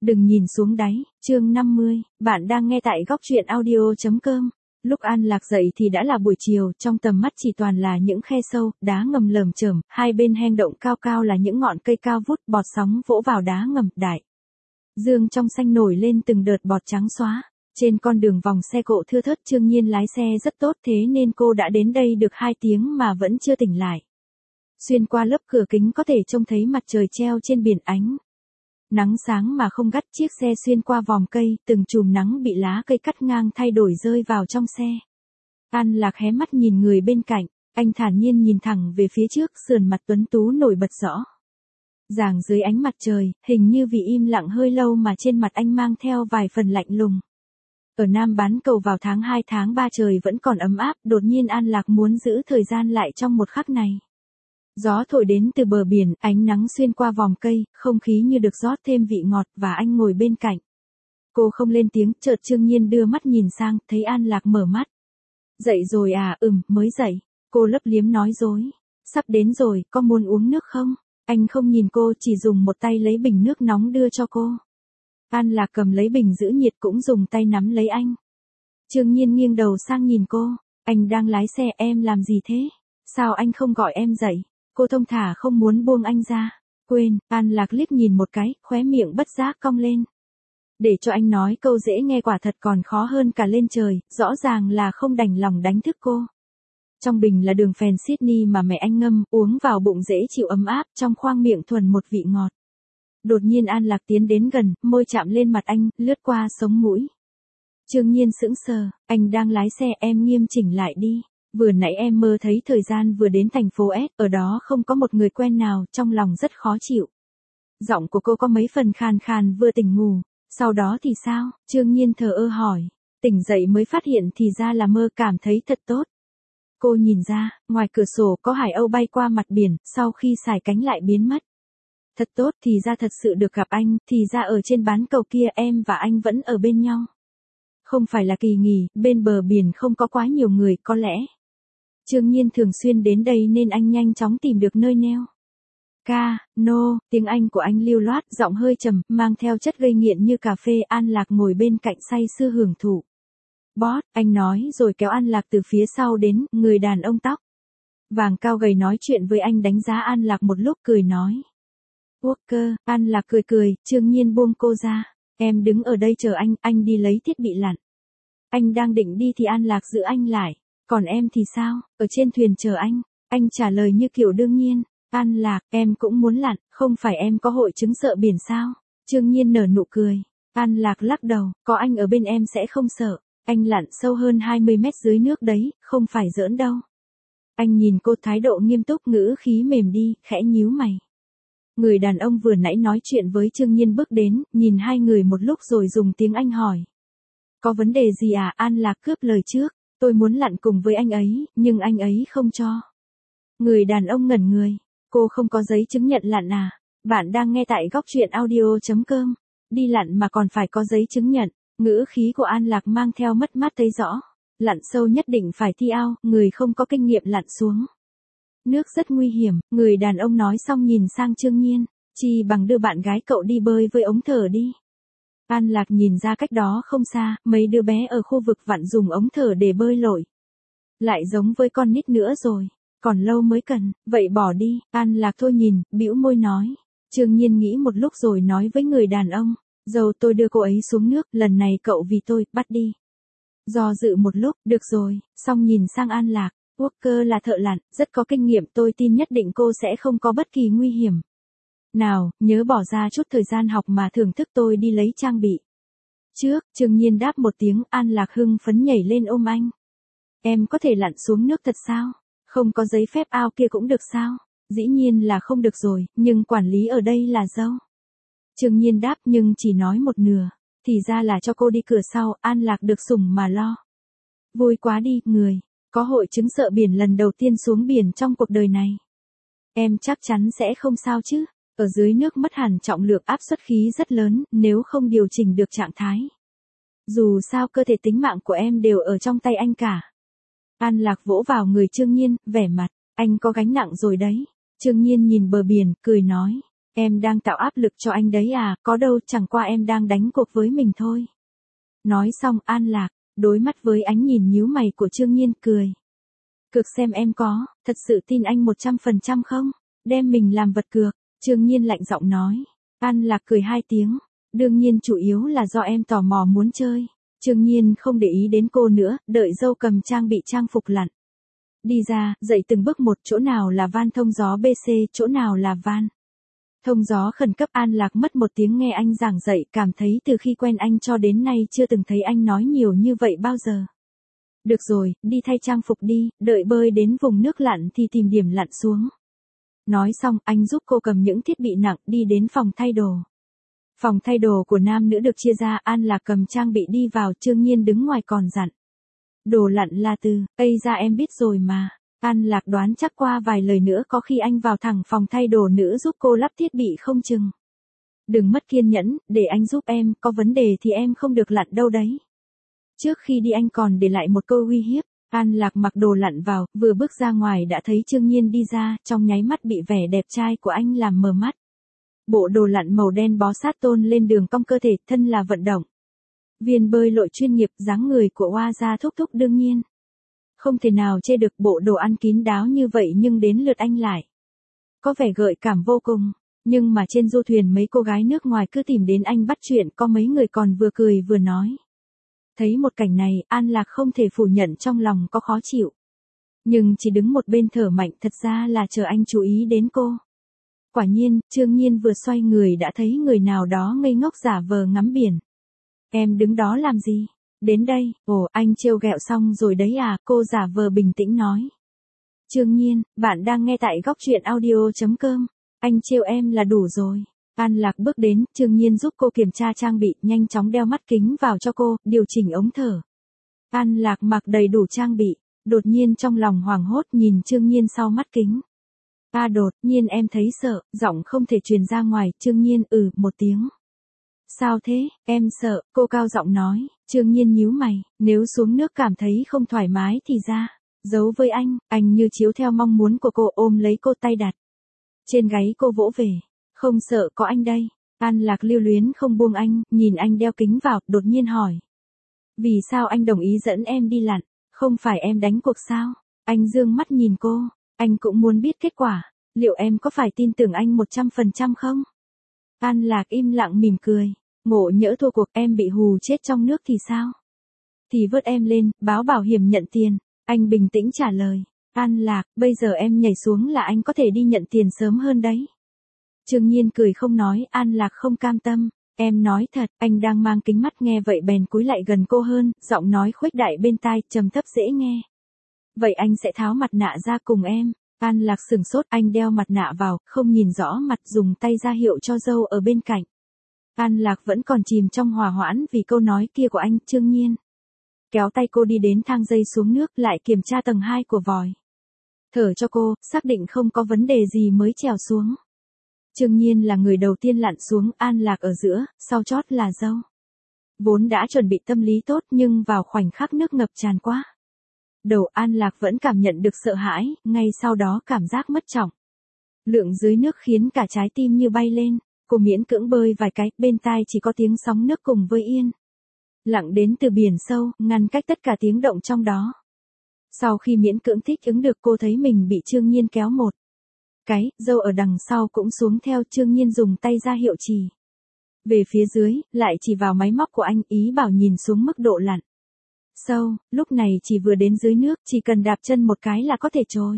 Đừng nhìn xuống đáy, chương 50, bạn đang nghe tại góc truyện audio.com. Lúc An Lạc dậy thì đã là buổi chiều, trong tầm mắt chỉ toàn là những khe sâu, đá ngầm lởm chởm, hai bên hang động cao cao là những ngọn cây cao vút, bọt sóng vỗ vào đá ngầm, đại dương trong xanh nổi lên từng đợt bọt trắng xóa. Trên con đường vòng xe cộ thưa thớt, Trương Nhiên lái xe rất tốt, thế nên cô đã đến đây được 2 tiếng mà vẫn chưa tỉnh lại. Xuyên qua lớp cửa kính có thể trông thấy mặt trời treo trên biển ánh nắng sáng mà không gắt, chiếc xe xuyên qua vòng cây, từng chùm nắng bị lá cây cắt ngang thay đổi rơi vào trong xe. An Lạc hé mắt nhìn người bên cạnh, anh thản nhiên nhìn thẳng về phía trước, sườn mặt tuấn tú nổi bật rõ ràng dưới ánh mặt trời, hình như vì im lặng hơi lâu mà trên mặt anh mang theo vài phần lạnh lùng. Ở Nam Bán Cầu vào tháng 2 tháng 3 trời vẫn còn ấm áp, đột nhiên An Lạc muốn giữ thời gian lại trong một khắc này. Gió thổi đến từ bờ biển, ánh nắng xuyên qua vòng cây, không khí như được rót thêm vị ngọt và anh ngồi bên cạnh. Cô không lên tiếng, chợt Trương Nhiên đưa mắt nhìn sang, thấy An Lạc mở mắt. Dậy rồi à, mới dậy. Cô lấp liếm nói dối. Sắp đến rồi, có muốn uống nước không? Anh không nhìn cô, chỉ dùng một tay lấy bình nước nóng đưa cho cô. An Lạc cầm lấy bình giữ nhiệt cũng dùng tay nắm lấy anh. Trương Nhiên nghiêng đầu sang nhìn cô. Anh đang lái xe, em làm gì thế? Sao anh không gọi em dậy? Cô thông thả không muốn buông anh ra. Quên, An Lạc liếc nhìn một cái, khóe miệng bất giác cong lên. Để cho anh nói câu dễ nghe quả thật còn khó hơn cả lên trời, rõ ràng là không đành lòng đánh thức cô. Trong bình là đường phèn Sydney mà mẹ anh ngâm, uống vào bụng dễ chịu ấm áp, trong khoang miệng thuần một vị ngọt. Đột nhiên An Lạc tiến đến gần, môi chạm lên mặt anh, lướt qua sống mũi. Trương Nhiên sững sờ, anh đang lái xe, em nghiêm chỉnh lại đi. Vừa nãy em mơ thấy thời gian vừa đến thành phố S, ở đó không có một người quen nào, trong lòng rất khó chịu. Giọng của cô có mấy phần khàn khàn, vừa tỉnh ngủ. Sau đó thì sao? Trương Nhiên thờ ơ hỏi. Tỉnh dậy mới phát hiện thì ra là mơ, cảm thấy thật tốt. Cô nhìn ra, ngoài cửa sổ có hải âu bay qua mặt biển, sau khi xải cánh lại biến mất. Thật tốt, thì ra thật sự được gặp anh, thì ra ở trên bán cầu kia em và anh vẫn ở bên nhau. Không phải là kỳ nghỉ, bên bờ biển không có quá nhiều người, có lẽ Trương Nhiên thường xuyên đến đây nên anh nhanh chóng tìm được nơi neo. Tiếng Anh của anh lưu loát, giọng hơi trầm, mang theo chất gây nghiện như cà phê. An Lạc ngồi bên cạnh say sưa hưởng thụ. Boss, anh nói rồi kéo An Lạc từ phía sau đến, người đàn ông tóc vàng cao gầy nói chuyện với anh, đánh giá An Lạc một lúc cười nói. Walker, An Lạc cười, Trương Nhiên buông cô ra. Em đứng ở đây chờ anh đi lấy thiết bị lặn. Anh đang định đi thì An Lạc giữ anh lại. Còn em thì sao, ở trên thuyền chờ anh trả lời như kiểu đương nhiên. An Lạc, em cũng muốn lặn, không phải em có hội chứng sợ biển sao? Trương Nhiên nở nụ cười. An Lạc lắc đầu, có anh ở bên em sẽ không sợ. Anh lặn sâu hơn 20 mét dưới nước đấy, không phải giỡn đâu. Anh nhìn cô, thái độ nghiêm túc, ngữ khí mềm đi, khẽ nhíu mày. Người đàn ông vừa nãy nói chuyện với Trương Nhiên bước đến, nhìn hai người một lúc rồi dùng tiếng Anh hỏi. Có vấn đề gì à? An Lạc cướp lời trước. Tôi muốn lặn cùng với anh ấy, nhưng anh ấy không cho. Người đàn ông ngẩn người. Cô không có giấy chứng nhận lặn à? Bạn đang nghe tại góc truyện audio.com. Đi lặn mà còn phải có giấy chứng nhận. Ngữ khí của An Lạc mang theo mất mát thấy rõ. Lặn sâu nhất định phải thi ao, người không có kinh nghiệm lặn xuống nước rất nguy hiểm. Người đàn ông nói xong nhìn sang Trương Nhiên. Chi bằng đưa bạn gái cậu đi bơi với ống thở đi. An Lạc nhìn ra cách đó không xa, mấy đứa bé ở khu vực vặn dùng ống thở để bơi lội. Lại giống với con nít nữa rồi. Còn lâu mới cần, vậy bỏ đi. An Lạc thôi nhìn, bĩu môi nói. Trương Nhiên nghĩ một lúc rồi nói với người đàn ông. Dâu tôi đưa cô ấy xuống nước, lần này cậu vì tôi, bắt đi. Do dự một lúc, được rồi, xong nhìn sang An Lạc. Walker là thợ lặn, rất có kinh nghiệm, tôi tin nhất định cô sẽ không có bất kỳ nguy hiểm. Nào, nhớ bỏ ra chút thời gian học mà thưởng thức tôi đi lấy trang bị. Trước, Trương Nhiên đáp một tiếng, An Lạc hưng phấn nhảy lên ôm anh. Em có thể lặn xuống nước thật sao? Không có giấy phép ao kia cũng được sao? Dĩ nhiên là không được rồi, nhưng quản lý ở đây là dâu. Trương Nhiên đáp nhưng chỉ nói một nửa. Thì ra là cho cô đi cửa sau, An Lạc được sủng mà lo. Vui quá đi, người có hội chứng sợ biển lần đầu tiên xuống biển trong cuộc đời này. Em chắc chắn sẽ không sao chứ? Ở dưới nước mất hẳn trọng lượng, áp suất khí rất lớn, nếu không điều chỉnh được trạng thái. Dù sao cơ thể tính mạng của em đều ở trong tay anh cả. An Lạc vỗ vào người Trương Nhiên, vẻ mặt, anh có gánh nặng rồi đấy. Trương Nhiên nhìn bờ biển, cười nói. Em đang tạo áp lực cho anh đấy à, có đâu, chẳng qua em đang đánh cuộc với mình thôi. Nói xong An Lạc, đối mắt với ánh nhìn nhíu mày của Trương Nhiên cười. Cược xem em có, thật sự tin anh 100% không? Đem mình làm vật cược, Trương Nhiên lạnh giọng nói. An Lạc cười 2 tiếng, đương nhiên chủ yếu là do em tò mò muốn chơi. Trương Nhiên không để ý đến cô nữa, đợi dâu cầm trang bị trang phục lặn. Đi ra, dậy từng bước một, chỗ nào là van thông gió BC, chỗ nào là van thông gió khẩn cấp. An Lạc mất 1 tiếng nghe anh giảng dạy, cảm thấy từ khi quen anh cho đến nay chưa từng thấy anh nói nhiều như vậy bao giờ. Được rồi, đi thay trang phục đi, đợi bơi đến vùng nước lặn thì tìm điểm lặn xuống. Nói xong, anh giúp cô cầm những thiết bị nặng đi đến phòng thay đồ. Phòng thay đồ của nam nữ được chia ra, An Lạc cầm trang bị đi vào, Trương Nhiên đứng ngoài còn dặn. Đồ lặn là từ, Ây ra em biết rồi mà. An Lạc đoán chắc qua vài lời nữa có khi anh vào thẳng phòng thay đồ nữ giúp cô lắp thiết bị không chừng. Đừng mất kiên nhẫn, để anh giúp em, có vấn đề thì em không được lặn đâu đấy. Trước khi đi anh còn để lại một câu uy hiếp. An Lạc mặc đồ lặn vào, vừa bước ra ngoài đã thấy Trương Nhiên đi ra, trong nháy mắt bị vẻ đẹp trai của anh làm mờ mắt. Bộ đồ lặn màu đen bó sát tôn lên đường cong cơ thể, thân là vận động viên bơi lội chuyên nghiệp, dáng người của Oa gia thúc thúc đương nhiên không thể nào chê được. Bộ đồ ăn kín đáo như vậy nhưng đến lượt anh lại có vẻ gợi cảm vô cùng. Nhưng mà trên du thuyền mấy cô gái nước ngoài cứ tìm đến anh bắt chuyện, có mấy người còn vừa cười vừa nói. Thấy một cảnh này, An Lạc không thể phủ nhận trong lòng có khó chịu. Nhưng chỉ đứng một bên thở mạnh, thật ra là chờ anh chú ý đến cô. Quả nhiên, Trương Nhiên vừa xoay người đã thấy người nào đó ngây ngốc giả vờ ngắm biển. Em đứng đó làm gì? Đến đây, ồ, anh trêu ghẹo xong rồi đấy à, cô giả vờ bình tĩnh nói. Trương Nhiên, bạn đang nghe tại góc truyện audio.com, anh trêu em là đủ rồi. An Lạc bước đến, Trương Nhiên giúp cô kiểm tra trang bị, nhanh chóng đeo mắt kính vào cho cô, điều chỉnh ống thở. An Lạc mặc đầy đủ trang bị, đột nhiên trong lòng hoảng hốt nhìn Trương Nhiên sau mắt kính. Đột nhiên em thấy sợ, giọng không thể truyền ra ngoài, Trương Nhiên 1 tiếng. Sao thế, em sợ, cô cao giọng nói. Trương Nhiên nhíu mày, nếu xuống nước cảm thấy không thoải mái thì ra giấu với anh như chiếu theo mong muốn của cô, ôm lấy cô, tay đặt trên gáy cô vỗ về. Không sợ, có anh đây. An Lạc lưu luyến không buông anh, nhìn anh đeo kính vào, đột nhiên hỏi. Vì sao anh đồng ý dẫn em đi lặn, không phải em đánh cuộc sao? Anh dương mắt nhìn cô, anh cũng muốn biết kết quả, liệu em có phải tin tưởng anh 100% không? An Lạc im lặng mỉm cười, ngộ nhỡ thua cuộc em bị hù chết trong nước thì sao? Thì vớt em lên, báo bảo hiểm nhận tiền. Anh bình tĩnh trả lời. An Lạc, bây giờ em nhảy xuống là anh có thể đi nhận tiền sớm hơn đấy. Trương Nhiên cười không nói, An Lạc không cam tâm. Em nói thật, anh đang mang kính mắt, nghe vậy bèn cúi lại gần cô hơn, giọng nói khuếch đại bên tai, trầm thấp dễ nghe. Vậy anh sẽ tháo mặt nạ ra cùng em. An Lạc sửng sốt, anh đeo mặt nạ vào, không nhìn rõ mặt, dùng tay ra hiệu cho dâu ở bên cạnh. An Lạc vẫn còn chìm trong hòa hoãn vì câu nói kia của anh. Trương Nhiên kéo tay cô đi đến thang dây xuống nước, lại kiểm tra tầng 2 của vòi. Thở cho cô, xác định không có vấn đề gì mới trèo xuống. Trương Nhiên là người đầu tiên lặn xuống, An Lạc ở giữa, sau chót là dâu. Vốn đã chuẩn bị tâm lý tốt nhưng vào khoảnh khắc nước ngập tràn quá. Đầu An Lạc vẫn cảm nhận được sợ hãi, ngay sau đó cảm giác mất trọng lượng dưới nước khiến cả trái tim như bay lên. Cô miễn cưỡng bơi vài cái, bên tai chỉ có tiếng sóng nước cùng với yên lặng đến từ biển sâu, ngăn cách tất cả tiếng động trong đó. Sau khi miễn cưỡng thích ứng được, cô thấy mình bị Trương Nhiên kéo một cái, dâu ở đằng sau cũng xuống theo. Trương Nhiên dùng tay ra hiệu chỉ về phía dưới, lại chỉ vào máy móc của anh, ý bảo nhìn xuống mức độ lặn sâu. Lúc này chỉ vừa đến dưới nước, chỉ cần đạp chân một cái là có thể trôi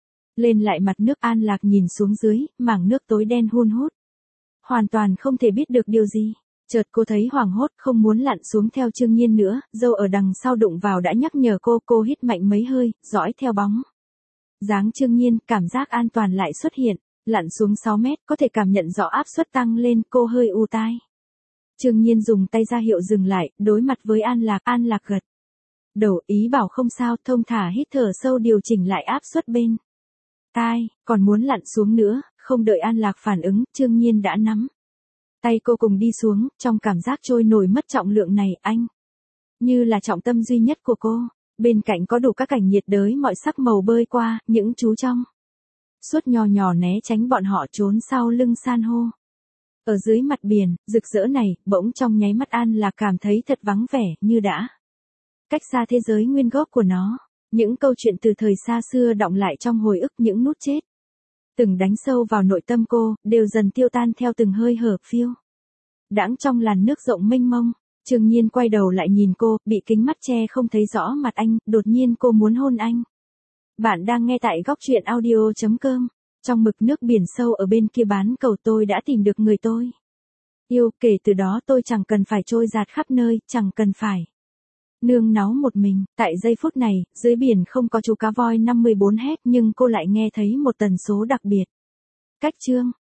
lên lại mặt nước. An Lạc nhìn xuống dưới, mảng nước tối đen hun hút, hoàn toàn không thể biết được điều gì. Chợt cô thấy hoảng hốt, không muốn lặn xuống theo Trương Nhiên nữa, dâu ở đằng sau đụng vào đã nhắc nhở cô hít mạnh mấy hơi, dõi theo bóng dáng Trương Nhiên, cảm giác an toàn lại xuất hiện. Lặn xuống 6 mét, có thể cảm nhận rõ áp suất tăng lên, cô hơi ù tai. Trương Nhiên dùng tay ra hiệu dừng lại, đối mặt với An Lạc gật đầu ý bảo không sao, thông thả hít thở sâu điều chỉnh lại áp suất bên tai, còn muốn lặn xuống nữa. Không đợi An Lạc phản ứng, Trương Nhiên đã nắm tay cô cùng đi xuống, trong cảm giác trôi nổi mất trọng lượng này, anh như là trọng tâm duy nhất của cô. Bên cạnh có đủ các cảnh nhiệt đới mọi sắc màu bơi qua, những chú trong suốt nho nhỏ né tránh bọn họ trốn sau lưng san hô. Ở dưới mặt biển, rực rỡ này, bỗng trong nháy mắt An Lạc cảm thấy thật vắng vẻ, như đã cách xa thế giới nguyên gốc của nó. Những câu chuyện từ thời xa xưa đọng lại trong hồi ức, những nút chết từng đánh sâu vào nội tâm cô, đều dần tiêu tan theo từng hơi hở phiêu đãng trong làn nước rộng mênh mông. Trường Nhiên quay đầu lại nhìn cô, bị kính mắt che không thấy rõ mặt anh, đột nhiên cô muốn hôn anh. Bạn đang nghe tại góc truyện audio.com. Trong mực nước biển sâu ở bên kia bán cầu tôi đã tìm được người tôi yêu, kể từ đó tôi chẳng cần phải trôi dạt khắp nơi, chẳng cần phải nương náu một mình. Tại giây phút này, dưới biển không có chú cá voi 54 hét, nhưng cô lại nghe thấy một tần số đặc biệt. Cách chương